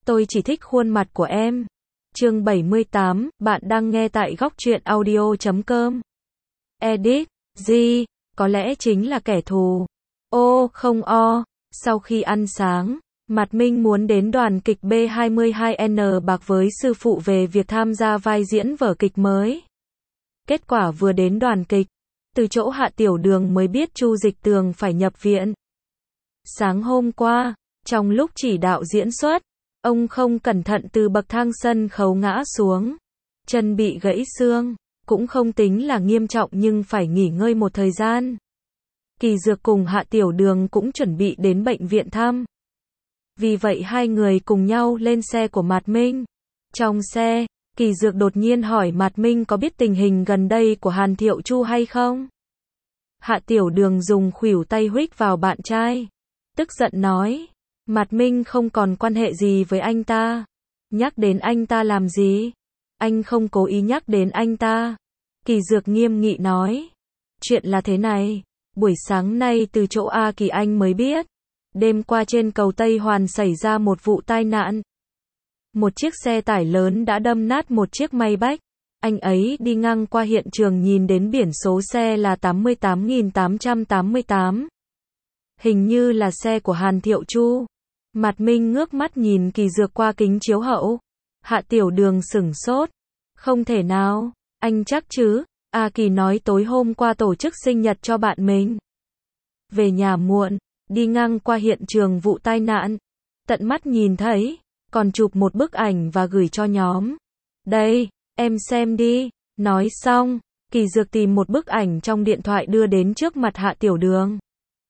Tôi chỉ thích khuôn mặt của em. Chương 78, bạn đang nghe tại góc truyện audio.com. Edit, G, có lẽ chính là kẻ thù. Ô, không o. Sau khi ăn sáng, Mạt Minh muốn đến đoàn kịch B22N bạc với sư phụ về việc tham gia vai diễn vở kịch mới. Kết quả vừa đến đoàn kịch, từ chỗ Hạ Tiểu Đường mới biết Chu Dịch Tường phải nhập viện. Sáng hôm qua, trong lúc chỉ đạo diễn xuất, ông không cẩn thận từ bậc thang sân khấu ngã xuống. Chân bị gãy xương, cũng không tính là nghiêm trọng nhưng phải nghỉ ngơi một thời gian. Kỳ Dược cùng Hạ Tiểu Đường cũng chuẩn bị đến bệnh viện thăm. Vì vậy hai người cùng nhau lên xe của Mạt Minh. Trong xe, Kỳ Dược đột nhiên hỏi Mạt Minh có biết tình hình gần đây của Hàn Thiệu Chu hay không? Hạ Tiểu Đường dùng khuỷu tay huých vào bạn trai. Tức giận nói, Mạt Minh không còn quan hệ gì với anh ta. Nhắc đến anh ta làm gì? Anh không cố ý nhắc đến anh ta. Kỳ Dược nghiêm nghị nói. Chuyện là thế này, buổi sáng nay từ chỗ A Kỳ anh mới biết. Đêm qua trên cầu Tây Hoàn xảy ra một vụ tai nạn. Một chiếc xe tải lớn đã đâm nát một chiếc Maybach. Anh ấy đi ngang qua hiện trường nhìn đến biển số xe là 88.888. Hình như là xe của Hàn Thiệu Chu. Mạt Minh ngước mắt nhìn Kỳ Dược qua kính chiếu hậu. Hạ Tiểu Đường sửng sốt. Không thể nào, anh chắc chứ? A Kỳ nói tối hôm qua tổ chức sinh nhật cho bạn mình. Về nhà muộn, đi ngang qua hiện trường vụ tai nạn. Tận mắt nhìn thấy, còn chụp một bức ảnh và gửi cho nhóm. Đây, em xem đi. Nói xong, Kỳ Dược tìm một bức ảnh trong điện thoại đưa đến trước mặt Hạ Tiểu Đường.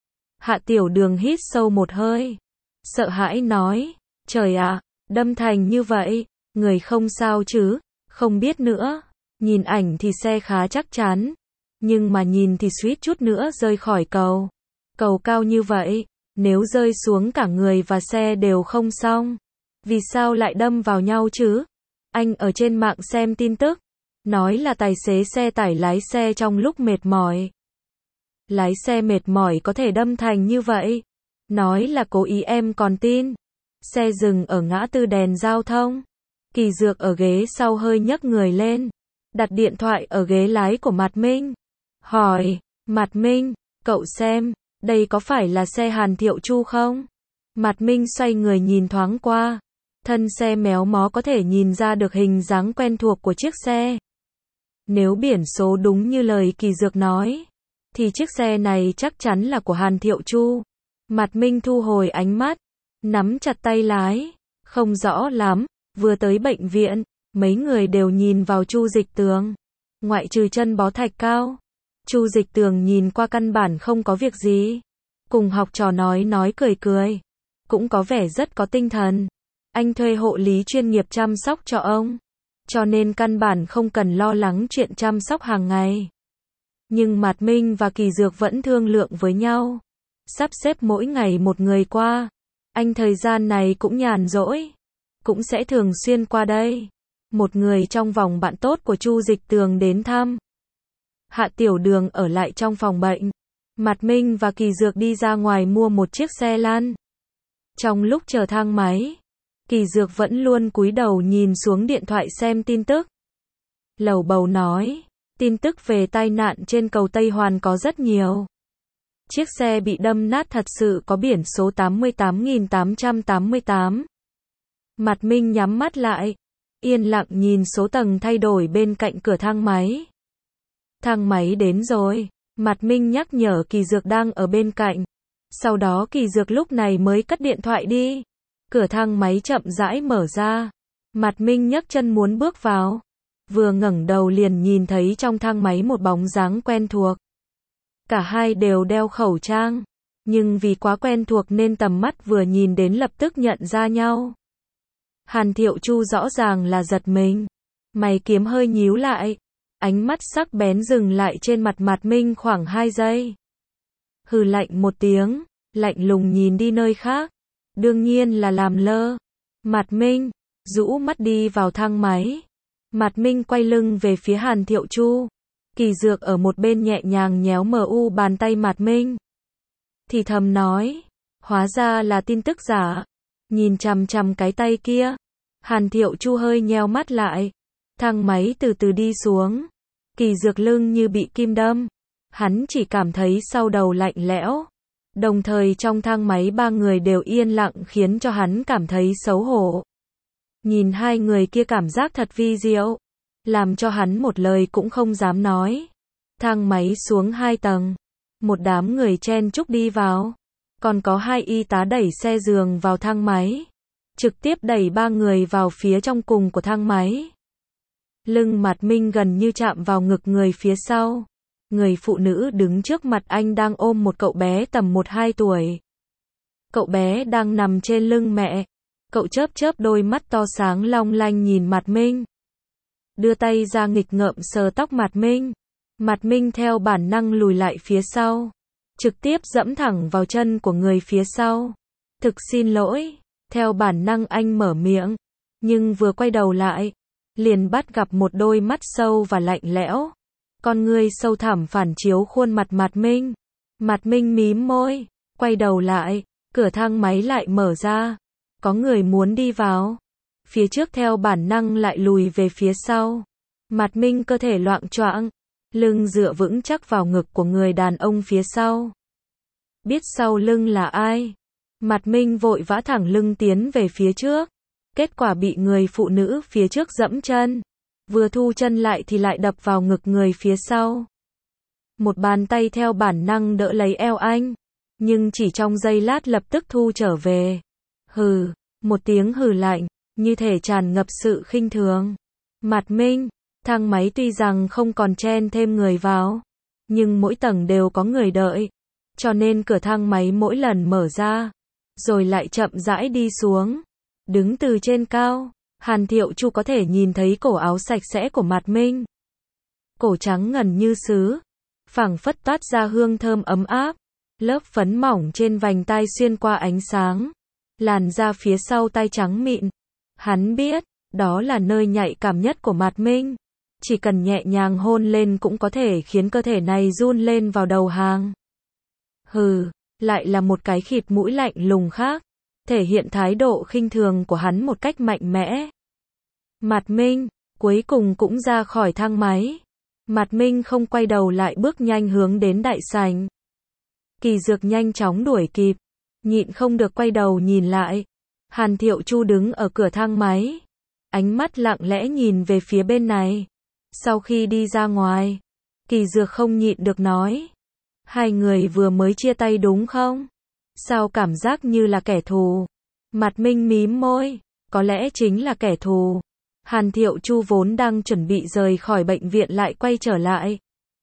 Hạ Tiểu Đường hít sâu một hơi. Sợ hãi nói, trời ạ, đâm thành như vậy, người không sao chứ? Không biết nữa. Nhìn ảnh thì xe khá chắc chắn. Nhưng mà nhìn thì suýt chút nữa rơi khỏi cầu. Cầu cao như vậy, nếu rơi xuống cả người và xe đều không xong. Vì sao lại đâm vào nhau chứ? Anh ở trên mạng xem tin tức. Nói là tài xế xe tải lái xe trong lúc mệt mỏi. Lái xe mệt mỏi có thể đâm thành như vậy. Nói là cố ý em còn tin. Xe dừng ở ngã tư đèn giao thông. Kỳ Dược ở ghế sau hơi nhấc người lên. Đặt điện thoại ở ghế lái của Mạt Minh. Hỏi, Mạt Minh, cậu xem, đây có phải là xe Hàn Thiệu Chu không? Mạt Minh xoay người nhìn thoáng qua. Thân xe méo mó có thể nhìn ra được hình dáng quen thuộc của chiếc xe. Nếu biển số đúng như lời Kỳ Dược nói, thì chiếc xe này chắc chắn là của Hàn Thiệu Chu. Mạt Minh thu hồi ánh mắt, nắm chặt tay lái. Không rõ lắm, vừa tới bệnh viện, mấy người đều nhìn vào Chu Dịch Tường. Ngoại trừ chân bó thạch cao, Chu Dịch Tường nhìn qua căn bản không có việc gì. Cùng học trò nói cười cười. Cũng có vẻ rất có tinh thần. Anh thuê hộ lý chuyên nghiệp chăm sóc cho ông. Cho nên căn bản không cần lo lắng chuyện chăm sóc hàng ngày. Nhưng Mạt Minh và Kỳ Dược vẫn thương lượng với nhau. Sắp xếp mỗi ngày một người qua. Anh thời gian này cũng nhàn rỗi. Cũng sẽ thường xuyên qua đây. Một người trong vòng bạn tốt của Chu Dịch Tường đến thăm. Hạ Tiểu Đường ở lại trong phòng bệnh. Mạt Minh và Kỳ Dược đi ra ngoài mua một chiếc xe lăn. Trong lúc chờ thang máy, Kỳ Dược vẫn luôn cúi đầu nhìn xuống điện thoại xem tin tức. Lầu bầu nói, tin tức về tai nạn trên cầu Tây Hoàn có rất nhiều. Chiếc xe bị đâm nát thật sự có biển số 88.888. Mạt Minh nhắm mắt lại, yên lặng nhìn số tầng thay đổi bên cạnh cửa thang máy. Thang máy đến rồi, Mạt Minh nhắc nhở Kỳ Dược đang ở bên cạnh. Sau đó Kỳ Dược lúc này mới cất điện thoại đi. Cửa thang máy chậm rãi mở ra. Mạt Minh nhấc chân muốn bước vào. Vừa ngẩng đầu liền nhìn thấy trong thang máy một bóng dáng quen thuộc. Cả hai đều đeo khẩu trang. Nhưng vì quá quen thuộc nên tầm mắt vừa nhìn đến lập tức nhận ra nhau. Hàn Thiệu Chu rõ ràng là giật mình. Mày kiếm hơi nhíu lại. Ánh mắt sắc bén dừng lại trên mặt Mạt Minh khoảng 2 giây. Hừ lạnh một tiếng, lạnh lùng nhìn đi nơi khác. Đương nhiên là làm lơ. Mạt Minh, rũ mắt đi vào thang máy. Mạt Minh quay lưng về phía Hàn Thiệu Chu. Kỳ Dược ở một bên nhẹ nhàng nhéo bàn tay Mạt Minh. Thì thầm nói, hóa ra là tin tức giả. Nhìn chằm chằm cái tay kia. Hàn Thiệu Chu hơi nheo mắt lại. Thang máy từ từ đi xuống. Kỳ Dược lưng như bị kim đâm. Hắn chỉ cảm thấy sau đầu lạnh lẽo. Đồng thời trong thang máy ba người đều yên lặng khiến cho hắn cảm thấy xấu hổ. Nhìn hai người kia cảm giác thật vi diệu. Làm cho hắn một lời cũng không dám nói. Thang máy xuống 2 tầng. Một đám người chen chúc đi vào. Còn có 2 y tá đẩy xe giường vào thang máy. Trực tiếp đẩy 3 người vào phía trong cùng của thang máy. Lưng Mạt Minh gần như chạm vào ngực người phía sau. Người phụ nữ đứng trước mặt anh đang ôm một cậu bé tầm 1-2 tuổi. Cậu bé đang nằm trên lưng mẹ. Cậu chớp chớp đôi mắt to sáng long lanh nhìn Mạt Minh. Đưa tay ra nghịch ngợm sờ tóc Mạt Minh. Mạt Minh theo bản năng lùi lại phía sau. Trực tiếp dẫm thẳng vào chân của người phía sau. Thực xin lỗi. Theo bản năng anh mở miệng. Nhưng vừa quay đầu lại. Liền bắt gặp một đôi mắt sâu và lạnh lẽo. Con ngươi sâu thẳm phản chiếu khuôn mặt Mạt Minh. Mạt Minh mím môi. Quay đầu lại. Cửa thang máy lại mở ra. Có người muốn đi vào. Phía trước theo bản năng lại lùi về phía sau. Mạt Minh cơ thể loạng choạng. Lưng dựa vững chắc vào ngực của người đàn ông phía sau. Biết sau lưng là ai. Mạt Minh vội vã thẳng lưng tiến về phía trước. Kết quả bị người phụ nữ phía trước dẫm chân. Vừa thu chân lại thì lại đập vào ngực người phía sau. Một bàn tay theo bản năng đỡ lấy eo anh. Nhưng chỉ trong giây lát lập tức thu trở về. Hừ, một tiếng hừ lạnh, như thể tràn ngập sự khinh thường. Mạt Minh, thang máy tuy rằng không còn chen thêm người vào. Nhưng mỗi tầng đều có người đợi. Cho nên cửa thang máy mỗi lần mở ra. Rồi lại chậm rãi đi xuống. Đứng từ trên cao. Hàn Thiệu Chu có thể nhìn thấy cổ áo sạch sẽ của Mạt Minh. Cổ trắng ngần như sứ. Phảng phất toát ra hương thơm ấm áp. Lớp phấn mỏng trên vành tai xuyên qua ánh sáng. Làn da phía sau tai trắng mịn. Hắn biết, đó là nơi nhạy cảm nhất của Mạt Minh. Chỉ cần nhẹ nhàng hôn lên cũng có thể khiến cơ thể này run lên vào đầu hàng. Hừ, lại là một cái khịt mũi lạnh lùng khác. Thể hiện thái độ khinh thường của hắn một cách mạnh mẽ. Mạt Minh, cuối cùng cũng ra khỏi thang máy. Mạt Minh không quay đầu lại bước nhanh hướng đến đại sảnh. Kỳ Dược nhanh chóng đuổi kịp. Nhịn không được quay đầu nhìn lại. Hàn Thiệu Chu đứng ở cửa thang máy. Ánh mắt lặng lẽ nhìn về phía bên này. Sau khi đi ra ngoài, Kỳ Dược không nhịn được nói. Hai người vừa mới chia tay đúng không? Sao cảm giác như là kẻ thù? Mạt Minh mím môi. Có lẽ chính là kẻ thù. Hàn Thiệu Chu vốn đang chuẩn bị rời khỏi bệnh viện lại quay trở lại.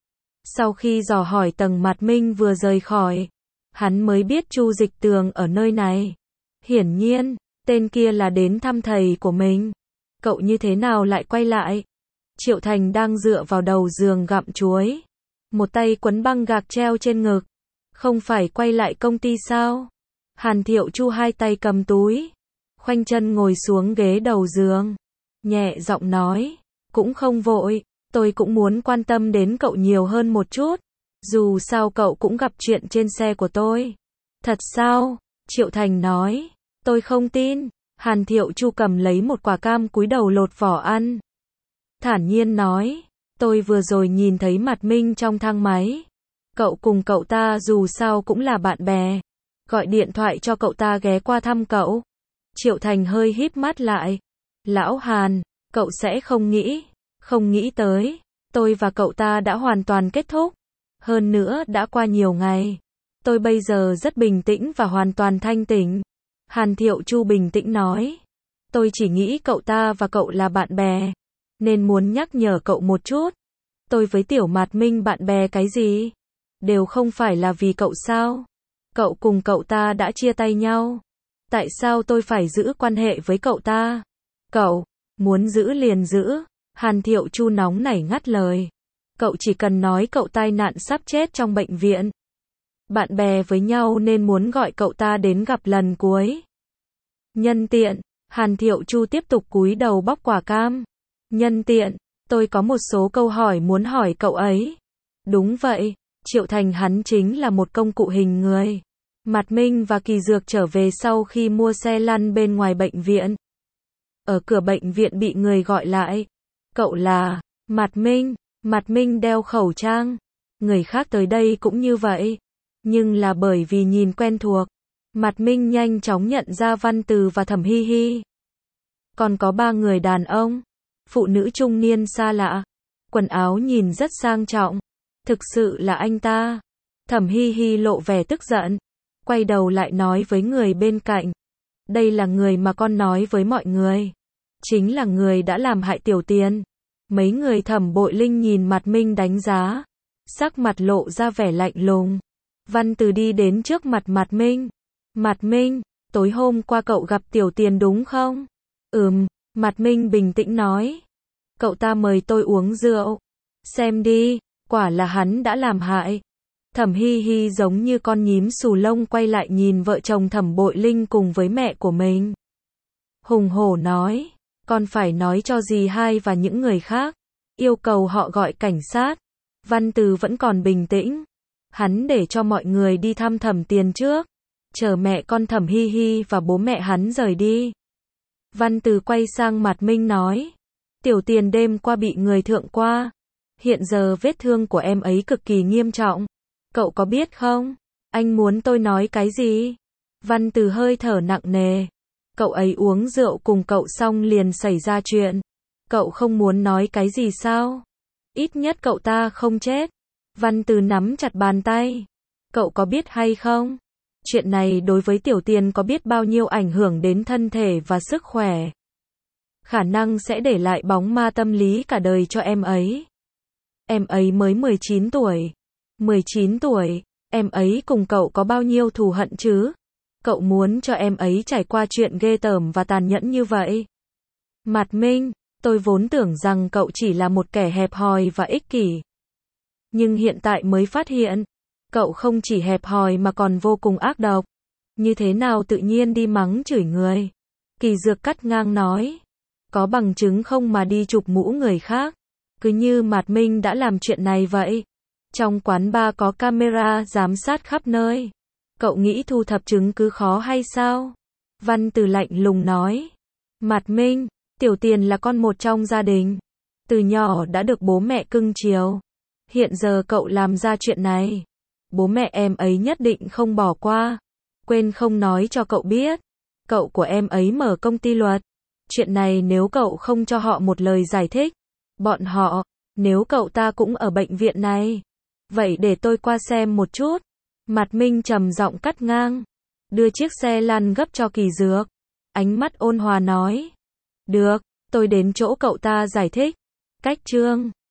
Sau khi dò hỏi tầng Mạt Minh vừa rời khỏi, hắn mới biết Chu Dịch Tường ở nơi này. Hiển nhiên, tên kia là đến thăm thầy của mình. Cậu như thế nào lại quay lại? Triệu Thành đang dựa vào đầu giường gặm chuối. Một tay quấn băng gạc treo trên ngực. Không phải quay lại công ty sao? Hàn Thiệu Chu hai tay cầm túi. Khoanh chân ngồi xuống ghế đầu giường. Nhẹ giọng nói. Cũng không vội. Tôi cũng muốn quan tâm đến cậu nhiều hơn một chút. Dù sao cậu cũng gặp chuyện trên xe của tôi. Thật sao? Triệu Thành nói. Tôi không tin. Hàn Thiệu Chu cầm lấy một quả cam cúi đầu lột vỏ ăn. Thản nhiên nói. Tôi vừa rồi nhìn thấy Mạt Minh trong thang máy. Cậu cùng cậu ta dù sao cũng là bạn bè. Gọi điện thoại cho cậu ta ghé qua thăm cậu. Triệu Thành hơi híp mắt lại. Lão Hàn, cậu sẽ không nghĩ tới. Tôi và cậu ta đã hoàn toàn kết thúc. Hơn nữa đã qua nhiều ngày. Tôi bây giờ rất bình tĩnh và hoàn toàn thanh tỉnh. Hàn Thiệu Chu bình tĩnh nói. Tôi chỉ nghĩ cậu ta và cậu là bạn bè. Nên muốn nhắc nhở cậu một chút. Tôi với Tiểu Mạt Minh bạn bè cái gì? Đều không phải là vì cậu sao? Cậu cùng cậu ta đã chia tay nhau. Tại sao tôi phải giữ quan hệ với cậu ta? Cậu, muốn giữ liền giữ. Hàn Thiệu Chu nóng nảy ngắt lời. Cậu chỉ cần nói cậu tai nạn sắp chết trong bệnh viện. Bạn bè với nhau nên muốn gọi cậu ta đến gặp lần cuối. Nhân tiện, Hàn Thiệu Chu tiếp tục cúi đầu bóc quả cam. Nhân tiện, tôi có một số câu hỏi muốn hỏi cậu ấy. Đúng vậy, Triệu Thành hắn chính là một công cụ hình người. Mạt Minh và Kỳ Dược trở về sau khi mua xe lăn bên ngoài bệnh viện. Ở cửa bệnh viện bị người gọi lại. Cậu là Mạt Minh. Mạt Minh đeo khẩu trang. Người khác tới đây cũng như vậy. Nhưng là bởi vì nhìn quen thuộc. Mạt Minh nhanh chóng nhận ra Văn Từ và Thẩm Hi Hi. Còn có 3 người đàn ông. Phụ nữ trung niên xa lạ. Quần áo nhìn rất sang trọng. Thực sự là anh ta. Thẩm Hi Hi lộ vẻ tức giận. Quay đầu lại nói với người bên cạnh. Đây là người mà con nói với mọi người. Chính là người đã làm hại Tiểu Tiền. Mấy người Thẩm Bội Linh nhìn Mạt Minh đánh giá. Sắc mặt lộ ra vẻ lạnh lùng. Văn Từ đi đến trước mặt Mạt Minh. Mạt Minh, tối hôm qua cậu gặp Tiểu Tiền đúng không? Mạt Minh bình tĩnh nói. Cậu ta mời tôi uống rượu. Xem đi, quả là hắn đã làm hại. Thẩm Hi Hi giống như con nhím xù lông quay lại nhìn vợ chồng Thẩm Bội Linh cùng với mẹ của mình. Hùng hổ nói, con phải nói cho dì hai và những người khác. Yêu cầu họ gọi cảnh sát. Văn Từ vẫn còn bình tĩnh. Hắn để cho mọi người đi thăm Thẩm Tiền trước. Chờ mẹ con Thẩm Hi Hi và bố mẹ hắn rời đi. Văn Từ quay sang Mạt Minh nói. Tiểu Tiền đêm qua bị người thượng qua. Hiện giờ vết thương của em ấy cực kỳ nghiêm trọng. Cậu có biết không? Anh muốn tôi nói cái gì? Văn Từ hơi thở nặng nề. Cậu ấy uống rượu cùng cậu xong liền xảy ra chuyện. Cậu không muốn nói cái gì sao? Ít nhất cậu ta không chết. Văn Từ nắm chặt bàn tay. Cậu có biết hay không? Chuyện này đối với Tiểu Tiền có biết bao nhiêu ảnh hưởng đến thân thể và sức khỏe. Khả năng sẽ để lại bóng ma tâm lý cả đời cho em ấy. Em ấy mới 19 tuổi. 19 tuổi, em ấy cùng cậu có bao nhiêu thù hận chứ? Cậu muốn cho em ấy trải qua chuyện ghê tởm và tàn nhẫn như vậy? Mạt Minh, tôi vốn tưởng rằng cậu chỉ là một kẻ hẹp hòi và ích kỷ. Nhưng hiện tại mới phát hiện, cậu không chỉ hẹp hòi mà còn vô cùng ác độc. Như thế nào tự nhiên đi mắng chửi người? Kỳ Dược cắt ngang nói. Có bằng chứng không mà đi chụp mũ người khác? Cứ như Mạt Minh đã làm chuyện này vậy. Trong quán bar có camera giám sát khắp nơi. Cậu nghĩ thu thập chứng cứ khó hay sao? Văn Từ lạnh lùng nói. Mạt Minh, Tiểu Tiền là con một trong gia đình. Từ nhỏ đã được bố mẹ cưng chiều. Hiện giờ cậu làm ra chuyện này. Bố mẹ em ấy nhất định không bỏ qua. Quên không nói cho cậu biết. Cậu của em ấy mở công ty luật. Chuyện này nếu cậu không cho họ một lời giải thích. Bọn họ, nếu cậu ta cũng ở bệnh viện này. Vậy để tôi qua xem một chút. Mạt Minh trầm giọng cắt ngang. Đưa chiếc xe lăn gấp cho Kỳ Dược. Ánh mắt ôn hòa nói. Được, tôi đến chỗ cậu ta giải thích. Cách chương